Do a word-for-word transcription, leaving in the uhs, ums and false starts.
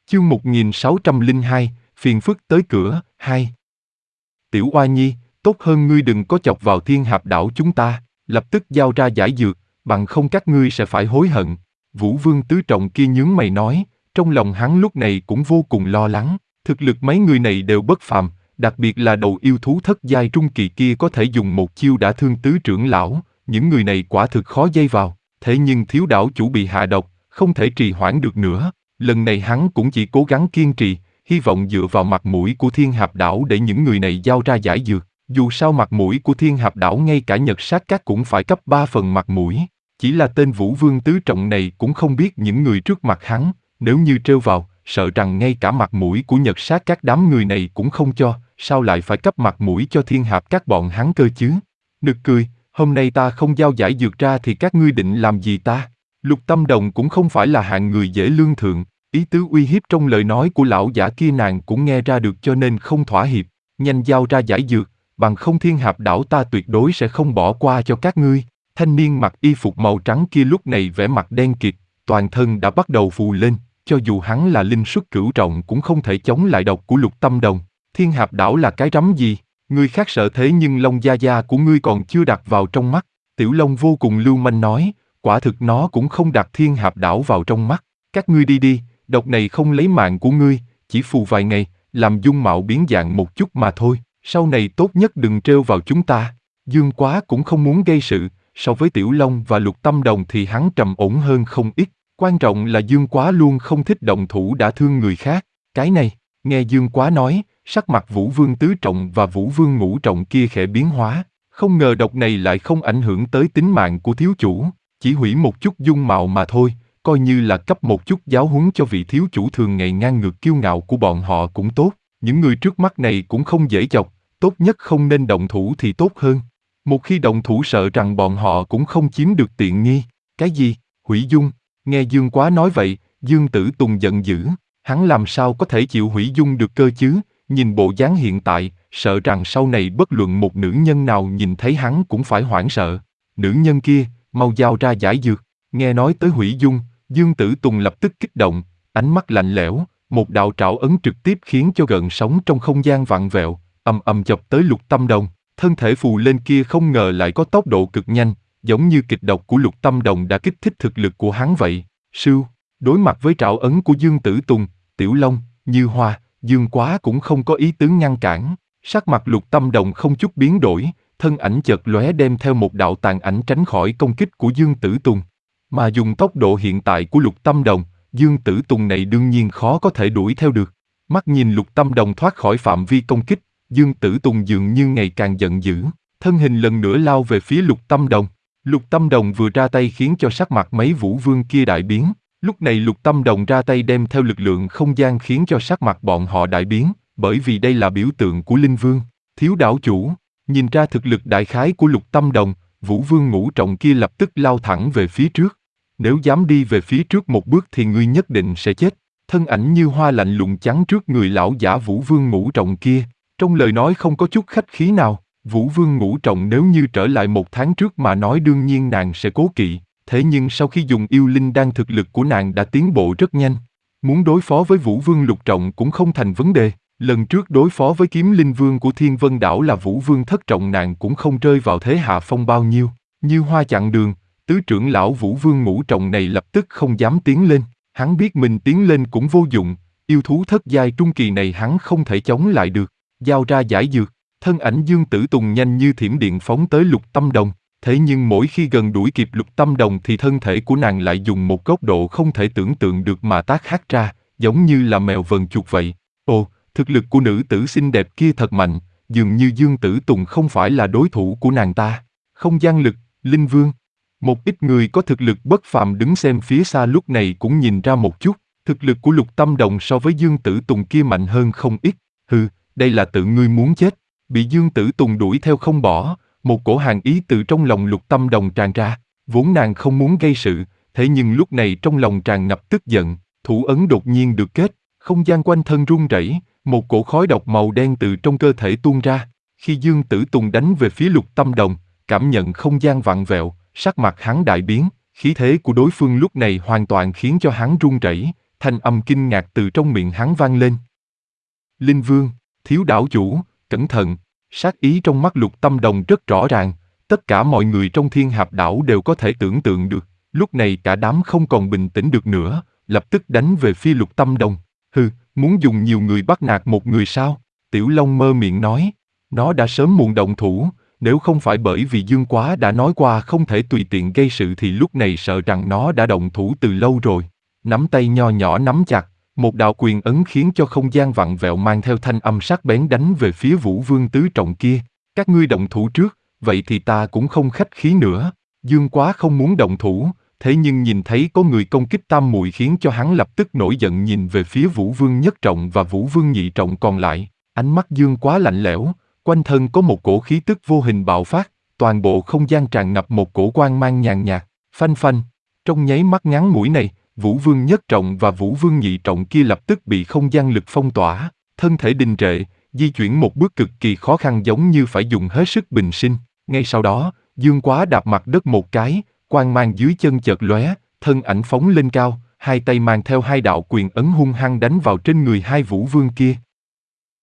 Chương một nghìn sáu trăm lẻ hai, phiền phức tới cửa, hai. Tiểu Oa Nhi, tốt hơn ngươi đừng có chọc vào Thiên Hạp đảo chúng ta, lập tức giao ra giải dược, bằng không các ngươi sẽ phải hối hận. Vũ Vương tứ trọng kia nhướng mày nói, trong lòng hắn lúc này cũng vô cùng lo lắng, thực lực mấy người này đều bất phàm, đặc biệt là đầu yêu thú thất giai trung kỳ kia có thể dùng một chiêu đã thương tứ trưởng lão, những người này quả thực khó dây vào, thế nhưng thiếu đảo chủ bị hạ độc, không thể trì hoãn được nữa. Lần này hắn cũng chỉ cố gắng kiên trì, hy vọng dựa vào mặt mũi của Thiên Hạp đảo để những người này giao ra giải dược. Dù sao mặt mũi của Thiên Hạp đảo ngay cả Nhật Sát Các cũng phải cấp ba phần mặt mũi. Chỉ là tên Vũ Vương tứ trọng này cũng không biết những người trước mặt hắn, nếu như trêu vào, sợ rằng ngay cả mặt mũi của Nhật Sát Các đám người này cũng không cho, sao lại phải cấp mặt mũi cho Thiên Hạp Các bọn hắn cơ chứ? Nực cười, hôm nay ta không giao giải dược ra thì các ngươi định làm gì ta? Lục Tâm Đồng cũng không phải là hạng người dễ lương thượng, ý tứ uy hiếp trong lời nói của lão giả kia nàng cũng nghe ra được cho nên không thỏa hiệp, nhanh giao ra giải dược, bằng không Thiên Hạp đảo ta tuyệt đối sẽ không bỏ qua cho các ngươi. Thanh niên mặc y phục màu trắng kia lúc này vẻ mặt đen kịt, toàn thân đã bắt đầu phù lên, cho dù hắn là linh xuất cửu trọng cũng không thể chống lại độc của Lục Tâm Đồng. Thiên Hạp đảo là cái rắm gì? Người khác sợ thế nhưng Long gia gia của ngươi còn chưa đặt vào trong mắt. Tiểu Long vô cùng lưu manh nói, quả thực nó cũng không đặt Thiên Hạp đảo vào trong mắt. Các ngươi đi đi, độc này không lấy mạng của ngươi, chỉ phù vài ngày, làm dung mạo biến dạng một chút mà thôi. Sau này tốt nhất đừng trêu vào chúng ta. Dương Quá cũng không muốn gây sự, so với Tiểu Long và Lục Tâm Đồng thì hắn trầm ổn hơn không ít. Quan trọng là Dương Quá luôn không thích động thủ đã thương người khác. Cái này, nghe Dương Quá nói, sắc mặt Vũ Vương tứ trọng và Vũ Vương ngũ trọng kia khẽ biến hóa. Không ngờ độc này lại không ảnh hưởng tới tính mạng của thiếu chủ, chỉ hủy một chút dung mạo mà thôi, coi như là cấp một chút giáo huấn cho vị thiếu chủ thường ngày ngang ngược kiêu ngạo của bọn họ cũng tốt. Những người trước mắt này cũng không dễ chọc, tốt nhất không nên động thủ thì tốt hơn. Một khi động thủ sợ rằng bọn họ cũng không chiếm được tiện nghi. Cái gì? Hủy dung? Nghe Dương Quá nói vậy, Dương Tử Tùng giận dữ. Hắn làm sao có thể chịu hủy dung được cơ chứ? Nhìn bộ dáng hiện tại, sợ rằng sau này bất luận một nữ nhân nào nhìn thấy hắn cũng phải hoảng sợ. Nữ nhân kia, mau giao ra giải dược. Nghe nói tới hủy dung, Dương Tử Tùng lập tức kích động, ánh mắt lạnh lẽo, một đạo trảo ấn trực tiếp khiến cho gợn sóng trong không gian vặn vẹo, ầm ầm chọc tới Lục Tâm Đồng. Thân thể phù lên kia không ngờ lại có tốc độ cực nhanh, giống như kịch độc của Lục Tâm Đồng đã kích thích thực lực của hắn vậy. Sưu, đối mặt với trảo ấn của Dương Tử Tùng, Tiểu Long, Như Hoa, Dương Quá cũng không có ý tứ ngăn cản. Sắc mặt Lục Tâm Đồng không chút biến đổi, thân ảnh chợt lóe đem theo một đạo tàn ảnh tránh khỏi công kích của Dương Tử Tùng. Mà dùng tốc độ hiện tại của Lục Tâm Đồng, Dương Tử Tùng này đương nhiên khó có thể đuổi theo được. Mắt nhìn Lục Tâm Đồng thoát khỏi phạm vi công kích, Dương Tử Tùng dường như ngày càng giận dữ, thân hình lần nữa lao về phía Lục Tâm Đồng. Lục Tâm Đồng vừa ra tay khiến cho sắc mặt mấy Vũ Vương kia đại biến. Lúc này Lục Tâm Đồng ra tay đem theo lực lượng không gian khiến cho sắc mặt bọn họ đại biến, bởi vì đây là biểu tượng của Linh Vương. Thiếu đảo chủ, nhìn ra thực lực đại khái của Lục Tâm Đồng, Vũ Vương ngũ trọng kia lập tức lao thẳng về phía trước. Nếu dám đi về phía trước một bước thì ngươi nhất định sẽ chết. Thân ảnh Như Hoa lạnh lùng chắn trước người lão giả Vũ Vương ngũ trọng kia. Trong lời nói không có chút khách khí nào. Vũ Vương ngũ trọng nếu như trở lại một tháng trước mà nói đương nhiên nàng sẽ cố kỵ. Thế nhưng sau khi dùng yêu linh đan thực lực của nàng đã tiến bộ rất nhanh. Muốn đối phó với Vũ Vương lục trọng cũng không thành vấn đề. Lần trước đối phó với kiếm linh vương của Thiên Vân đảo là Vũ Vương thất trọng nàng cũng không rơi vào thế hạ phong bao nhiêu. Như Hoa chặn đường, tứ trưởng lão Vũ Vương ngũ trọng này lập tức không dám tiến lên. Hắn biết mình tiến lên cũng vô dụng, yêu thú thất giai trung kỳ này hắn không thể chống lại được. Giao ra giải dược, thân ảnh Dương Tử Tùng nhanh như thiểm điện phóng tới Lục Tâm Đồng. Thế nhưng mỗi khi gần đuổi kịp Lục Tâm Đồng thì thân thể của nàng lại dùng một góc độ không thể tưởng tượng được mà tác hát ra, giống như là mèo vờn chuột vậy. Ồ, thực lực của nữ tử xinh đẹp kia thật mạnh, dường như Dương Tử Tùng không phải là đối thủ của nàng ta. Không gian lực, Linh Vương. Một ít người có thực lực bất phàm đứng xem phía xa lúc này cũng nhìn ra một chút, thực lực của Lục Tâm Đồng so với Dương Tử Tùng kia mạnh hơn không ít. Hừ, đây là tự ngươi muốn chết. Bị Dương Tử Tùng đuổi theo không bỏ, một cổ hàn ý từ trong lòng Lục Tâm Đồng tràn ra, vốn nàng không muốn gây sự, thế nhưng lúc này trong lòng tràn ngập tức giận, thủ ấn đột nhiên được kết, không gian quanh thân rung rẩy, một cổ khói độc màu đen từ trong cơ thể tuôn ra. Khi Dương Tử Tùng đánh về phía Lục Tâm Đồng, cảm nhận không gian vặn vẹo, sắc mặt hắn đại biến, khí thế của đối phương lúc này hoàn toàn khiến cho hắn run rẩy, Thanh âm kinh ngạc từ trong miệng hắn vang lên. Linh Vương, Thiếu đảo chủ, cẩn thận, sát ý trong mắt Lục Tâm Đồng rất rõ ràng, tất cả mọi người trong Thiên Hạp đảo đều có thể tưởng tượng được, lúc này cả đám không còn bình tĩnh được nữa, lập tức đánh về phía Lục Tâm Đồng. Hừ, muốn dùng nhiều người bắt nạt một người sao? Tiểu Long mơ miệng nói, nó đã sớm muộn động thủ, nếu không phải bởi vì Dương Quá đã nói qua không thể tùy tiện gây sự thì lúc này sợ rằng nó đã động thủ từ lâu rồi. Nắm tay nho nhỏ nắm chặt, một đạo quyền ấn khiến cho không gian vặn vẹo mang theo thanh âm sắc bén đánh về phía Vũ Vương tứ trọng kia. Các ngươi động thủ trước, vậy thì ta cũng không khách khí nữa. Dương Quá không muốn động thủ, thế nhưng nhìn thấy có người công kích tam muội khiến cho hắn lập tức nổi giận nhìn về phía Vũ Vương nhất trọng và Vũ Vương nhị trọng còn lại. Ánh mắt Dương Quá lạnh lẽo, quanh thân có một cổ khí tức vô hình bạo phát, toàn bộ không gian tràn ngập một cổ quang mang nhàn nhạt, phanh phanh. Trong nháy mắt ngắn ngủi này, Vũ Vương nhất trọng và Vũ Vương nhị trọng kia lập tức bị không gian lực phong tỏa, thân thể đình trệ, di chuyển một bước cực kỳ khó khăn giống như phải dùng hết sức bình sinh. Ngay sau đó, Dương Quá đạp mặt đất một cái, quang mang dưới chân chợt lóe, thân ảnh phóng lên cao, hai tay mang theo hai đạo quyền ấn hung hăng đánh vào trên người hai Vũ Vương kia.